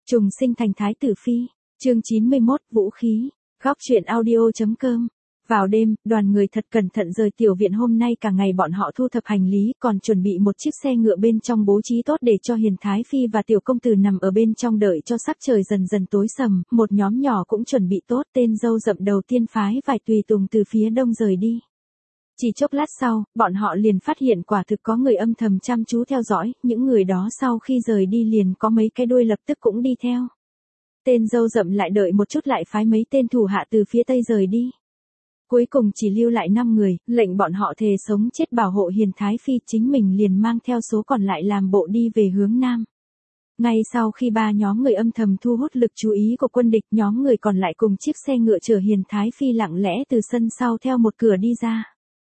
Trùng sinh thành thái tử phi. Chương 91, vũ khí. Góc truyện audio.com. Vào đêm, đoàn người thật cẩn thận rời tiểu viện. Hôm nay cả ngày bọn họ thu thập hành lý, còn chuẩn bị một chiếc xe ngựa bên trong bố trí tốt để cho Hiền Thái Phi và tiểu công tử nằm ở bên trong đợi cho sắc trời dần dần tối sầm. Một nhóm nhỏ cũng chuẩn bị tốt. Tên dâu rậm đầu tiên phái vài tùy tùng từ phía đông rời đi. Chỉ chốc lát sau, bọn họ liền phát hiện quả thực có người âm thầm chăm chú theo dõi. Những người đó sau khi rời đi liền có mấy cái đuôi lập tức cũng đi theo. Tên dâu rậm lại đợi một chút lại phái mấy tên thủ hạ từ phía tây rời đi. Cuối cùng chỉ lưu lại 5 người, lệnh bọn họ thề sống chết bảo hộ Hiền Thái Phi, chính mình liền mang theo số còn lại làm bộ đi về hướng nam. Ngay sau khi 3 nhóm người âm thầm thu hút lực chú ý của quân địch, nhóm người còn lại cùng chiếc xe ngựa chở Hiền Thái Phi lặng lẽ từ sân sau theo một cửa đi ra.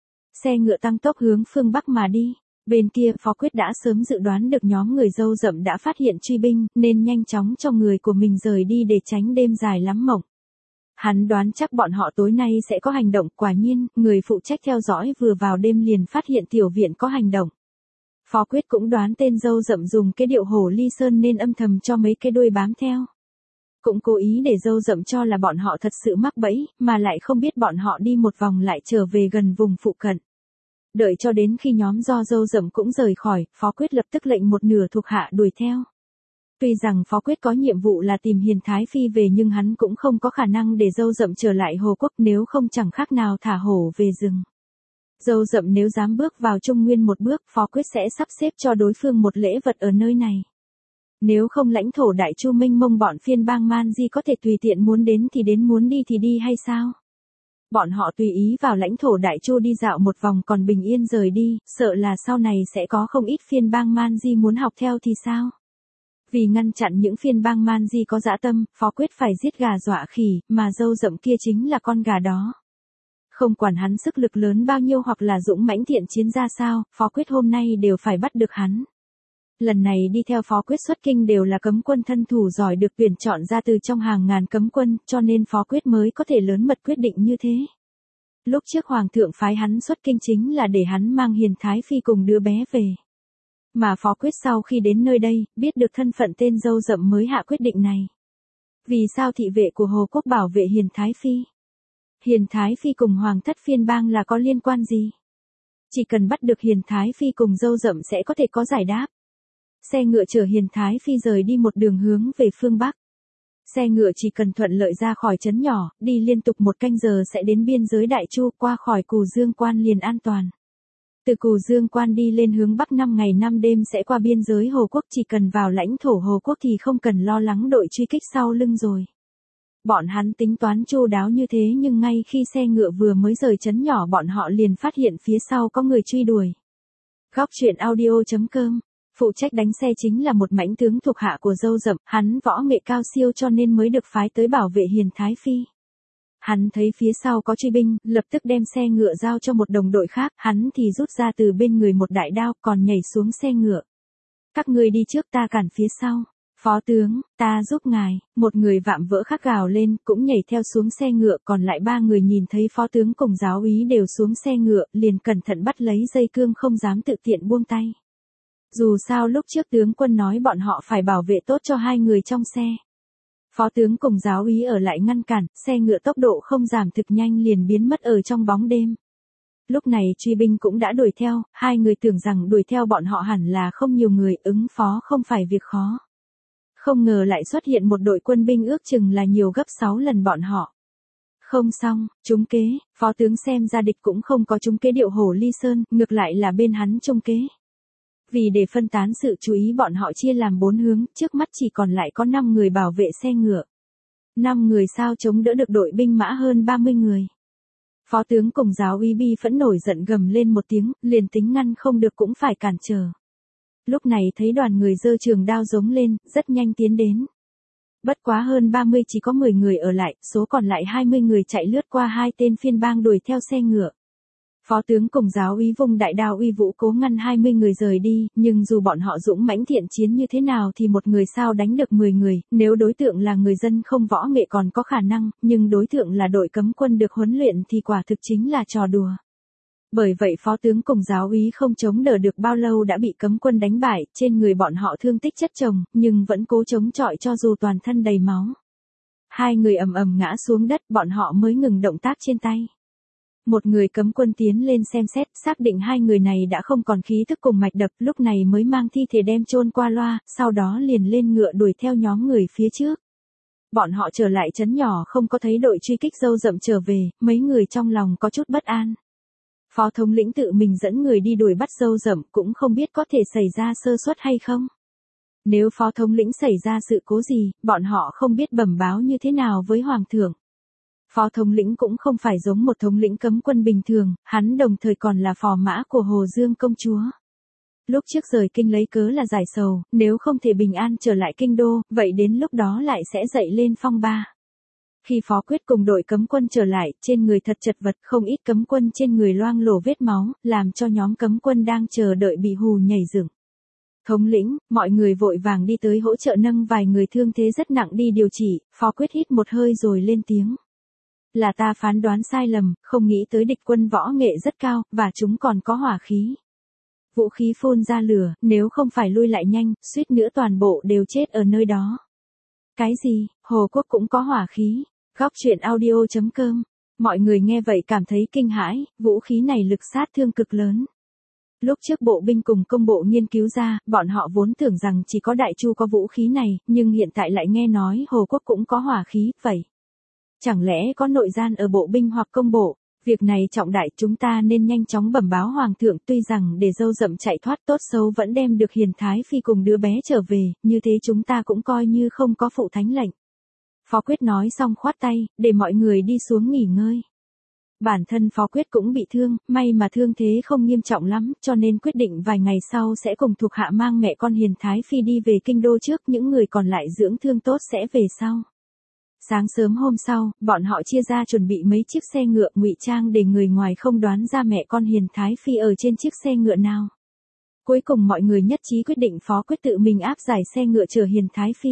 Xe ngựa tăng tốc hướng phương Bắc mà đi. Bên kia, Phó Quyết đã sớm dự đoán được nhóm người dâu rậm đã phát hiện truy binh, nên nhanh chóng cho người của mình rời đi để tránh đêm dài lắm mộng. Hắn đoán chắc bọn họ tối nay sẽ có hành động. Quả nhiên, người phụ trách theo dõi vừa vào đêm liền phát hiện tiểu viện có hành động. Phó Quyết cũng đoán tên dâu rậm dùng cái điệu hổ ly sơn nên âm thầm cho mấy cái đuôi bám theo. Cũng cố ý để dâu rậm cho là bọn họ thật sự mắc bẫy, mà lại không biết bọn họ đi một vòng lại trở về gần vùng phụ cận. Đợi cho đến khi nhóm do dâu rậm cũng rời khỏi, Phó Quyết lập tức lệnh một nửa thuộc hạ đuổi theo. Tuy rằng Phó Quyết có nhiệm vụ là tìm Hiền Thái Phi về nhưng hắn cũng không có khả năng để dâu rậm trở lại Hồ Quốc, nếu không chẳng khác nào thả hổ về rừng. Dâu rậm nếu dám bước vào Trung Nguyên một bước, Phó Quyết sẽ sắp xếp cho đối phương một lễ vật ở nơi này. Nếu không lãnh thổ Đại Chu mênh mông, bọn phiên bang Man Di có thể tùy tiện muốn đến thì đến, muốn đi thì đi hay sao? Bọn họ tùy ý vào lãnh thổ Đại Chu đi dạo một vòng còn bình yên rời đi, sợ là sau này sẽ có không ít phiên bang Man Di muốn học theo thì sao? Vì ngăn chặn những phiên bang Man Di có dã tâm, Phó Quyết phải giết gà dọa khỉ, mà dâu rậm kia chính là con gà đó. Không quản hắn sức lực lớn bao nhiêu hoặc là dũng mãnh thiện chiến ra sao, Phó Quyết hôm nay đều phải bắt được hắn. Lần này đi theo Phó Quyết xuất kinh đều là cấm quân thân thủ giỏi được tuyển chọn ra từ trong hàng ngàn cấm quân, cho nên Phó Quyết mới có thể lớn mật quyết định như thế. Lúc trước Hoàng thượng phái hắn xuất kinh chính là để hắn mang Hiền Thái Phi cùng đứa bé về. Mà Phó Quyết sau khi đến nơi đây, biết được thân phận tên dâu rậm mới hạ quyết định này. Vì sao thị vệ của Hồ Quốc bảo vệ Hiền Thái Phi? Hiền Thái Phi cùng Hoàng thất phiên bang là có liên quan gì? Chỉ cần bắt được Hiền Thái Phi cùng dâu rậm sẽ có thể có giải đáp. Xe ngựa chở Hiền Thái Phi rời đi một đường hướng về phương Bắc. Xe ngựa chỉ cần thuận lợi ra khỏi trấn nhỏ, đi liên tục 1 canh giờ sẽ đến biên giới Đại Chu, qua khỏi Cù Dương Quan liền an toàn. Từ Cù Dương Quan đi lên hướng Bắc 5 ngày 5 đêm sẽ qua biên giới Hồ Quốc, chỉ cần vào lãnh thổ Hồ Quốc thì không cần lo lắng đội truy kích sau lưng rồi. Bọn hắn tính toán chu đáo như thế nhưng ngay khi xe ngựa vừa mới rời trấn nhỏ bọn họ liền phát hiện phía sau có người truy đuổi. Góc truyện audio.com. Phụ trách đánh xe chính là một mãnh tướng thuộc hạ của dâu rậm, hắn võ nghệ cao siêu cho nên mới được phái tới bảo vệ Hiền Thái Phi. Hắn thấy phía sau có truy binh, lập tức đem xe ngựa giao cho một đồng đội khác, hắn thì rút ra từ bên người một đại đao, còn nhảy xuống xe ngựa. Các ngươi đi trước, ta cản phía sau. Phó tướng, ta giúp ngài. Một người vạm vỡ khác gào lên, cũng nhảy theo xuống xe ngựa, còn lại 3 người nhìn thấy phó tướng cùng giáo úy đều xuống xe ngựa, liền cẩn thận bắt lấy dây cương không dám tự tiện buông tay. Dù sao lúc trước tướng quân nói bọn họ phải bảo vệ tốt cho 2 người trong xe. Phó tướng cùng giáo úy ở lại ngăn cản, xe ngựa tốc độ không giảm thực nhanh liền biến mất ở trong bóng đêm. Lúc này truy binh cũng đã đuổi theo, 2 người tưởng rằng đuổi theo bọn họ hẳn là không nhiều người, ứng phó không phải việc khó. Không ngờ lại xuất hiện một đội quân binh ước chừng là nhiều gấp 6 lần bọn họ. Không xong, trúng kế, phó tướng xem ra địch cũng không có trúng kế điệu hổ ly sơn, ngược lại là bên hắn trúng kế. Vì để phân tán sự chú ý bọn họ chia làm 4 hướng, trước mắt chỉ còn lại có 5 người bảo vệ xe ngựa. 5 người sao chống đỡ được đội binh mã hơn 30 người. Phó tướng cùng giáo úy bi phẫn nổi giận gầm lên một tiếng, liền tính ngăn không được cũng phải cản trở. Lúc này thấy đoàn người giơ trường đao giống lên, rất nhanh tiến đến. Bất quá hơn 30 chỉ có 10 người ở lại, số còn lại 20 người chạy lướt qua 2 tên phiên bang đuổi theo xe ngựa. Phó tướng cùng giáo úy vùng đại đao uy vũ cố ngăn 20 người rời đi, nhưng dù bọn họ dũng mãnh thiện chiến như thế nào thì một người sao đánh được 10 người, nếu đối tượng là người dân không võ nghệ còn có khả năng, nhưng đối tượng là đội cấm quân được huấn luyện thì quả thực chính là trò đùa. Bởi vậy phó tướng cùng giáo úy không chống đỡ được bao lâu đã bị cấm quân đánh bại, trên người bọn họ thương tích chất chồng, nhưng vẫn cố chống chọi cho dù toàn thân đầy máu. Hai người ầm ầm ngã xuống đất, bọn họ mới ngừng động tác trên tay. Một người cấm quân tiến lên xem xét, xác định hai người này đã không còn khí thức cùng mạch đập, lúc này mới mang thi thể đem chôn qua loa, sau đó liền lên ngựa đuổi theo nhóm người phía trước. Bọn họ trở lại trấn nhỏ không có thấy đội truy kích Dâu Rậm trở về, mấy người trong lòng có chút bất an. Phó thống lĩnh tự mình dẫn người đi đuổi bắt Dâu Rậm, cũng không biết có thể xảy ra sơ suất hay không. Nếu phó thống lĩnh xảy ra sự cố gì, bọn họ không biết bẩm báo như thế nào với hoàng thượng. Phó thống lĩnh cũng không phải giống một thống lĩnh cấm quân bình thường, hắn đồng thời còn là phò mã của Hồ Dương công chúa. Lúc trước rời kinh lấy cớ là giải sầu, nếu không thể bình an trở lại kinh đô, vậy đến lúc đó lại sẽ dậy lên phong ba. Khi Phó Quyết cùng đội cấm quân trở lại, trên người thật chật vật, không ít cấm quân trên người loang lổ vết máu, làm cho nhóm cấm quân đang chờ đợi bị hù nhảy dựng. Thống lĩnh, mọi người vội vàng đi tới hỗ trợ nâng vài người thương thế rất nặng đi điều trị, Phó Quyết hít một hơi rồi lên tiếng. Là ta phán đoán sai lầm, không nghĩ tới địch quân võ nghệ rất cao, và chúng còn có hỏa khí. Vũ khí phun ra lửa, nếu không phải lui lại nhanh, suýt nữa toàn bộ đều chết ở nơi đó. Cái gì, Hồ Quốc cũng có hỏa khí? Góc truyện audio.com. Mọi người nghe vậy cảm thấy kinh hãi, vũ khí này lực sát thương cực lớn. Lúc trước bộ binh cùng công bộ nghiên cứu ra, bọn họ vốn tưởng rằng chỉ có Đại Chu có vũ khí này, nhưng hiện tại lại nghe nói Hồ Quốc cũng có hỏa khí, vậy. Chẳng lẽ có nội gian ở bộ binh hoặc công bộ? Việc này trọng đại, chúng ta nên nhanh chóng bẩm báo hoàng thượng, tuy rằng để Dâu Rậm chạy thoát tốt xấu vẫn đem được Hiền Thái Phi cùng đứa bé trở về, như thế chúng ta cũng coi như không có phụ thánh lệnh. Phó Quyết nói xong khoát tay, để mọi người đi xuống nghỉ ngơi. Bản thân Phó Quyết cũng bị thương, may mà thương thế không nghiêm trọng lắm, cho nên quyết định vài ngày sau sẽ cùng thuộc hạ mang mẹ con Hiền Thái Phi đi về kinh đô trước, những người còn lại dưỡng thương tốt sẽ về sau. Sáng sớm hôm sau, bọn họ chia ra chuẩn bị mấy chiếc xe ngựa ngụy trang để người ngoài không đoán ra mẹ con Hiền Thái Phi ở trên chiếc xe ngựa nào. Cuối cùng mọi người nhất trí quyết định Phó Quyết tự mình áp giải xe ngựa chở Hiền Thái Phi.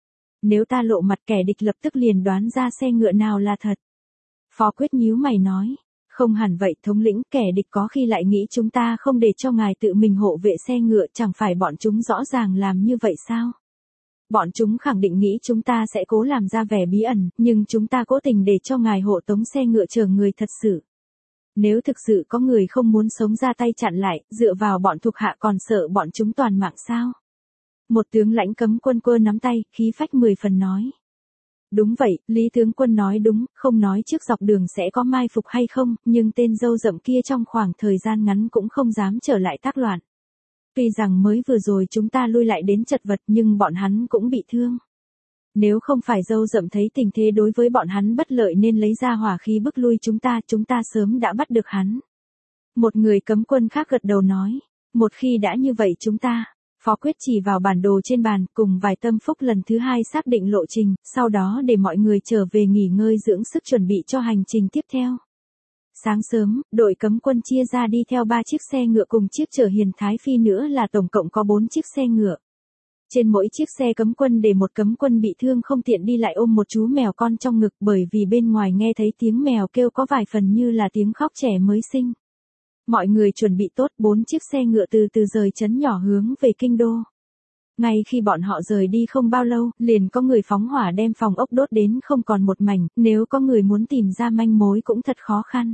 Nếu ta lộ mặt kẻ địch lập tức liền đoán ra xe ngựa nào là thật. Phó Quyết nhíu mày nói, không hẳn vậy thống lĩnh, kẻ địch có khi lại nghĩ chúng ta không để cho ngài tự mình hộ vệ xe ngựa, chẳng phải bọn chúng rõ ràng làm như vậy sao? Bọn chúng khẳng định nghĩ chúng ta sẽ cố làm ra vẻ bí ẩn, nhưng chúng ta cố tình để cho ngài hộ tống xe ngựa chở người thật sự. Nếu thực sự có người không muốn sống ra tay chặn lại, dựa vào bọn thuộc hạ còn sợ bọn chúng toàn mạng sao? Một tướng lãnh cấm quân cơ nắm tay, khí phách 10 phần nói. Đúng vậy, Lý tướng quân nói đúng, không nói trước dọc đường sẽ có mai phục hay không, nhưng tên Dâu Rậm kia trong khoảng thời gian ngắn cũng không dám trở lại tác loạn. Tuy rằng mới vừa rồi chúng ta lui lại đến chật vật nhưng bọn hắn cũng bị thương. Nếu không phải Dâu Rậm thấy tình thế đối với bọn hắn bất lợi nên lấy ra hỏa khí bức lui chúng ta sớm đã bắt được hắn. Một người cấm quân khác gật đầu nói, một khi đã như vậy chúng ta. Phó Quyết chỉ vào bản đồ trên bàn, cùng vài tâm phúc lần thứ hai xác định lộ trình, sau đó để mọi người trở về nghỉ ngơi dưỡng sức chuẩn bị cho hành trình tiếp theo. Sáng sớm, đội cấm quân chia ra đi theo 3 chiếc xe ngựa cùng chiếc chở Hiền Thái Phi nữa là tổng cộng có 4 chiếc xe ngựa. Trên mỗi chiếc xe cấm quân để một cấm quân bị thương không tiện đi lại ôm một chú mèo con trong ngực, bởi vì bên ngoài nghe thấy tiếng mèo kêu có vài phần như là tiếng khóc trẻ mới sinh. Mọi người chuẩn bị tốt, 4 chiếc xe ngựa từ từ rời trấn nhỏ hướng về kinh đô. Ngay khi bọn họ rời đi không bao lâu, liền có người phóng hỏa đem phòng ốc đốt đến không còn một mảnh, nếu có người muốn tìm ra manh mối cũng thật khó khăn.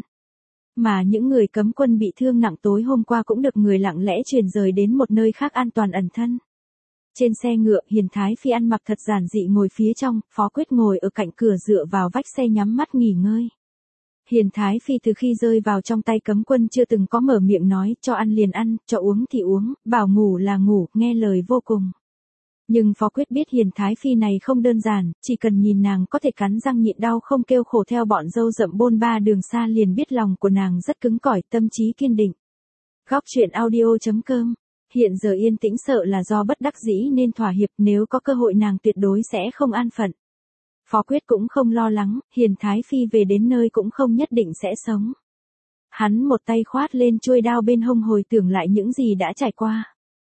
Mà những người cấm quân bị thương nặng tối hôm qua cũng được người lặng lẽ chuyển rời đến một nơi khác an toàn ẩn thân. Trên xe ngựa, Hiền Thái Phi ăn mặc thật giản dị ngồi phía trong, Phó Quyết ngồi ở cạnh cửa dựa vào vách xe nhắm mắt nghỉ ngơi. Hiền Thái Phi từ khi rơi vào trong tay cấm quân chưa từng có mở miệng nói, cho ăn liền ăn, cho uống thì uống, bảo ngủ là ngủ, nghe lời vô cùng. Nhưng Phó Quyết biết Hiền Thái Phi này không đơn giản, chỉ cần nhìn nàng có thể cắn răng nhịn đau không kêu khổ theo bọn Dâu Rậm bôn ba đường xa liền biết lòng của nàng rất cứng cỏi, tâm trí kiên định. Góc truyện audio.com. Hiện giờ yên tĩnh sợ là do bất đắc dĩ nên thỏa hiệp, nếu có cơ hội nàng tuyệt đối sẽ không an phận. Phó Quyết cũng không lo lắng, Hiền Thái Phi về đến nơi cũng không nhất định sẽ sống. Hắn một tay khoát lên chuôi đao bên hông hồi tưởng lại những gì đã trải qua.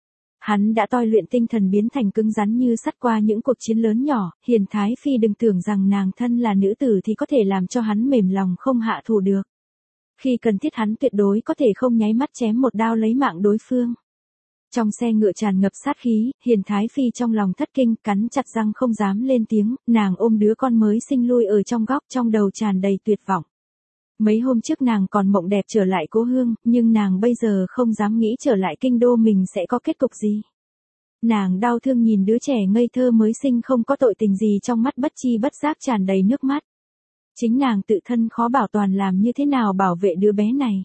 Hắn đã tôi luyện tinh thần biến thành cứng rắn như sắt qua những cuộc chiến lớn nhỏ, Hiền Thái Phi đừng tưởng rằng nàng thân là nữ tử thì có thể làm cho hắn mềm lòng không hạ thủ được. Khi cần thiết hắn tuyệt đối có thể không nháy mắt chém một đao lấy mạng đối phương. Trong xe ngựa tràn ngập sát khí, Hiền Thái Phi trong lòng thất kinh, cắn chặt răng không dám lên tiếng, nàng ôm đứa con mới sinh lui ở trong góc, trong đầu tràn đầy tuyệt vọng. Mấy hôm trước nàng còn mộng đẹp trở lại cố hương, nhưng nàng bây giờ không dám nghĩ trở lại kinh đô mình sẽ có kết cục gì. Nàng đau thương nhìn đứa trẻ ngây thơ mới sinh không có tội tình gì trong mắt bất chi bất giác tràn đầy nước mắt. Chính nàng tự thân khó bảo toàn làm như thế nào bảo vệ đứa bé này.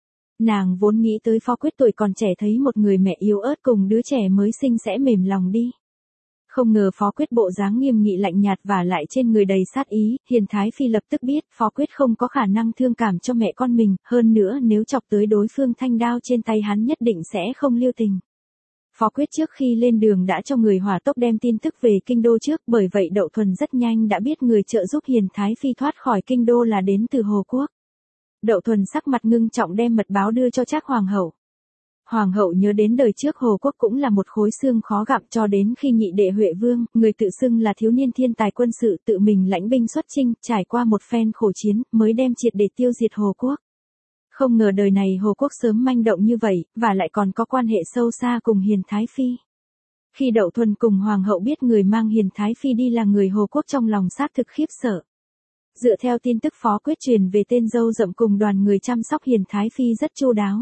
Nàng vốn nghĩ tới Phó Quyết tuổi còn trẻ thấy một người mẹ yếu ớt cùng đứa trẻ mới sinh sẽ mềm lòng đi. Không ngờ Phó Quyết bộ dáng nghiêm nghị lạnh nhạt và lại trên người đầy sát ý, Hiền Thái Phi lập tức biết Phó Quyết không có khả năng thương cảm cho mẹ con mình, hơn nữa nếu chọc tới đối phương thanh đao trên tay hắn nhất định sẽ không lưu tình. Phó Quyết trước khi lên đường đã cho người hỏa tốc đem tin tức về kinh đô trước, bởi vậy Đậu Thuần rất nhanh đã biết người trợ giúp Hiền Thái Phi thoát khỏi kinh đô là đến từ Hồ Quốc. Đậu Thuần sắc mặt ngưng trọng đem mật báo đưa cho Trác Hoàng hậu. Hoàng hậu nhớ đến đời trước Hồ Quốc cũng là một khối xương khó gặm cho đến khi nhị đệ Huệ Vương, người tự xưng là thiếu niên thiên tài quân sự tự mình lãnh binh xuất chinh, trải qua một phen khổ chiến, mới đem triệt để tiêu diệt Hồ Quốc. Không ngờ đời này Hồ Quốc sớm manh động như vậy, và lại còn có quan hệ sâu xa cùng Hiền Thái Phi. Khi Đậu Thuần cùng Hoàng hậu biết người mang Hiền Thái Phi đi là người Hồ Quốc trong lòng xác thực khiếp sợ. Dựa theo tin tức Phó Quyết truyền về tên dâu rậm cùng đoàn người chăm sóc Hiền Thái Phi rất chu đáo.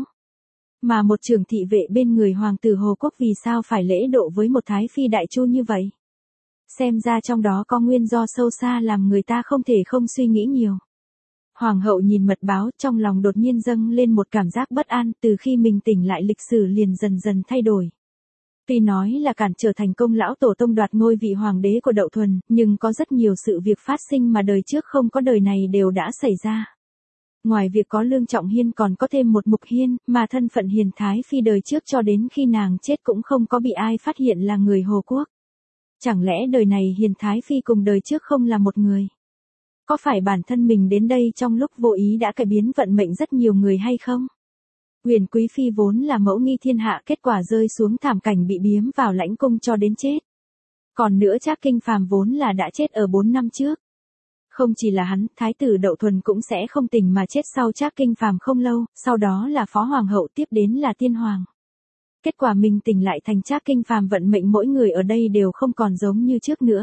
Mà một trưởng thị vệ bên người hoàng tử Hồ Quốc vì sao phải lễ độ với một Thái Phi đại chu như vậy? Xem ra trong đó có nguyên do sâu xa làm người ta không thể không suy nghĩ nhiều. Hoàng hậu nhìn mật báo trong lòng đột nhiên dâng lên một cảm giác bất an, từ khi mình tỉnh lại lịch sử liền dần dần thay đổi. Tuy nói là cản trở thành công lão tổ tông đoạt ngôi vị hoàng đế của Đậu Thuần, nhưng có rất nhiều sự việc phát sinh mà đời trước không có đời này đều đã xảy ra. Ngoài việc có Lương Trọng Hiên còn có thêm một Mục Hiên, mà thân phận Hiền Thái Phi đời trước cho đến khi nàng chết cũng không có bị ai phát hiện là người Hồ Quốc. Chẳng lẽ đời này Hiền Thái Phi cùng đời trước không là một người? Có phải bản thân mình đến đây trong lúc vô ý đã cải biến vận mệnh rất nhiều người hay không? Huyền Quý Phi vốn là mẫu nghi thiên hạ, kết quả rơi xuống thảm cảnh bị biếm vào lãnh cung cho đến chết. Còn nữa Trác Kinh Phàm vốn là đã chết ở 4 năm trước. Không chỉ là hắn, Thái tử Đậu Thuần cũng sẽ không tỉnh mà chết sau Trác Kinh Phàm không lâu, sau đó là Phó Hoàng hậu, tiếp đến là Tiên Hoàng. Kết quả mình tỉnh lại thành Trác Kinh Phàm, vận mệnh mỗi người ở đây đều không còn giống như trước nữa.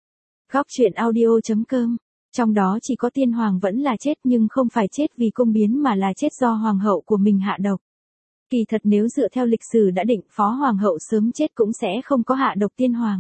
Góc truyện audio.com. Trong đó chỉ có Tiên Hoàng vẫn là chết, nhưng không phải chết vì cung biến mà là chết do Hoàng hậu của mình hạ độc. Kỳ thật nếu dựa theo lịch sử đã định, Phó Hoàng hậu sớm chết cũng sẽ không có hạ độc Tiên Hoàng.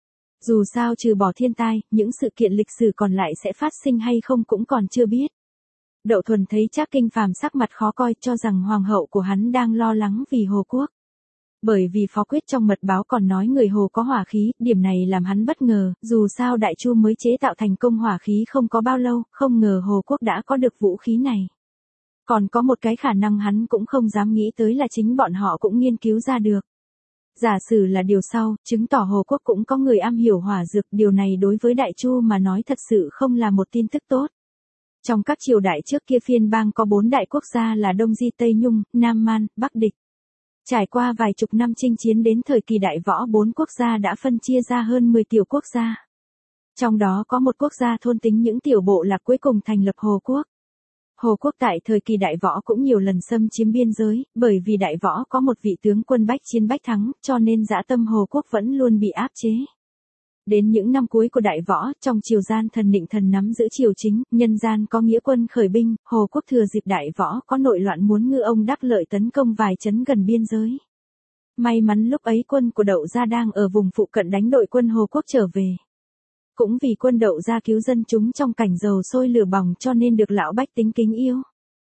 Dù sao trừ bỏ thiên tai, những sự kiện lịch sử còn lại sẽ phát sinh hay không cũng còn chưa biết. Đậu Thuần thấy Trác Kinh Phàm sắc mặt khó coi, cho rằng Hoàng hậu của hắn đang lo lắng vì Hồ Quốc. Bởi vì Phó Quyết trong mật báo còn nói người Hồ có hỏa khí, điểm này làm hắn bất ngờ, dù sao Đại Chu mới chế tạo thành công hỏa khí không có bao lâu, không ngờ Hồ Quốc đã có được vũ khí này. Còn có một cái khả năng hắn cũng không dám nghĩ tới là chính bọn họ cũng nghiên cứu ra được. Giả sử là điều sau, chứng tỏ Hồ Quốc cũng có người am hiểu hỏa dược, điều này đối với Đại Chu mà nói thật sự không là một tin tức tốt. Trong các triều đại trước kia phiên bang có 4 đại quốc gia là Đông Di Tây Nhung, Nam Man, Bắc Địch. Trải qua vài chục năm chinh chiến đến thời kỳ đại võ, 4 quốc gia đã phân chia ra hơn 10 tiểu quốc gia. Trong đó có một quốc gia thôn tính những tiểu bộ lạc cuối cùng thành lập Hồ Quốc. Hồ Quốc tại thời kỳ đại võ cũng nhiều lần xâm chiếm biên giới, bởi vì đại võ có một vị tướng quân bách chiến bách thắng, cho nên dã tâm Hồ Quốc vẫn luôn bị áp chế. Đến những năm cuối của đại võ, trong triều gian thần Định Thần nắm giữ triều chính, nhân gian có nghĩa quân khởi binh, Hồ Quốc thừa dịp đại võ có nội loạn muốn ngư ông đắc lợi tấn công vài trấn gần biên giới. May mắn lúc ấy quân của Đậu Gia đang ở vùng phụ cận đánh đội quân Hồ Quốc trở về. Cũng vì quân Đậu Gia cứu dân chúng trong cảnh dầu sôi lửa bỏng cho nên được lão bách tính kính yêu.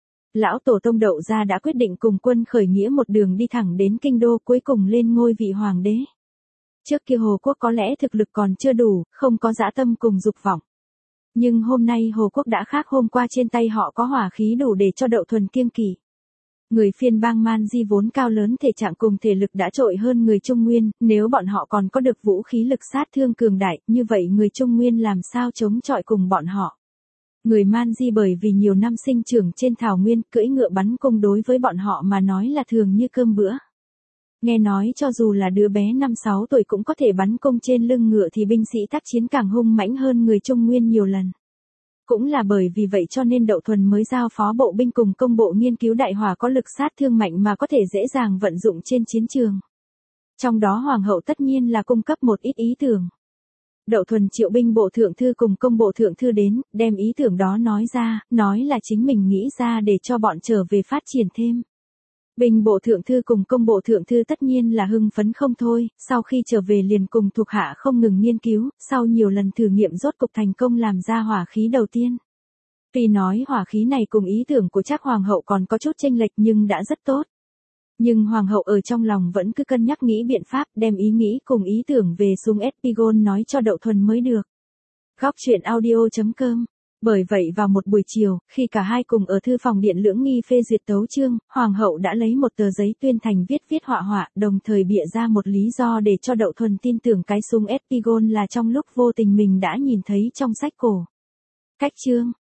Lão tổ tông Đậu Gia đã quyết định cùng quân khởi nghĩa một đường đi thẳng đến kinh đô, cuối cùng lên ngôi vị hoàng đế. Trước kia Hồ Quốc có lẽ thực lực còn chưa đủ, không có dã tâm cùng dục vọng. Nhưng hôm nay Hồ Quốc đã khác, hôm qua trên tay họ có hỏa khí đủ để cho Đậu Thuần kiêng kỵ. Người phiên bang Man Di vốn cao lớn thể trạng cùng thể lực đã trội hơn người Trung Nguyên, nếu bọn họ còn có được vũ khí lực sát thương cường đại, như vậy người Trung Nguyên làm sao chống chọi cùng bọn họ. Người Man Di bởi vì nhiều năm sinh trưởng trên thảo nguyên, cưỡi ngựa bắn cung đối với bọn họ mà nói là thường như cơm bữa. Nghe nói cho dù là đứa bé 5-6 tuổi cũng có thể bắn cung trên lưng ngựa thì binh sĩ tác chiến càng hung mãnh hơn người Trung Nguyên nhiều lần. Cũng là bởi vì vậy cho nên Đậu Thuần mới giao phó bộ binh cùng công bộ nghiên cứu đại hỏa có lực sát thương mạnh mà có thể dễ dàng vận dụng trên chiến trường. Trong đó Hoàng hậu tất nhiên là cung cấp một ít ý tưởng. Đậu Thuần triệu binh bộ thượng thư cùng công bộ thượng thư đến, đem ý tưởng đó nói ra, nói là chính mình nghĩ ra để cho bọn trở về phát triển thêm. Binh bộ thượng thư cùng công bộ thượng thư tất nhiên là hưng phấn không thôi, sau khi trở về liền cùng thuộc hạ không ngừng nghiên cứu, sau nhiều lần thử nghiệm rốt cục thành công làm ra hỏa khí đầu tiên. Tuy nói hỏa khí này cùng ý tưởng của Trác Hoàng hậu còn có chút chênh lệch nhưng đã rất tốt. Nhưng Hoàng hậu ở trong lòng vẫn cứ cân nhắc nghĩ biện pháp đem ý nghĩ cùng ý tưởng về súng Espigon nói cho Đậu Thuần mới được. Góc truyện audio.com. Bởi vậy vào một buổi chiều, khi cả hai cùng ở thư phòng điện lưỡng nghi phê duyệt tấu chương, Hoàng hậu đã lấy một tờ giấy tuyên thành viết họa họa, đồng thời bịa ra một lý do để cho Đậu Thuần tin tưởng cái súng Espigon là trong lúc vô tình mình đã nhìn thấy trong sách cổ. Cách chương.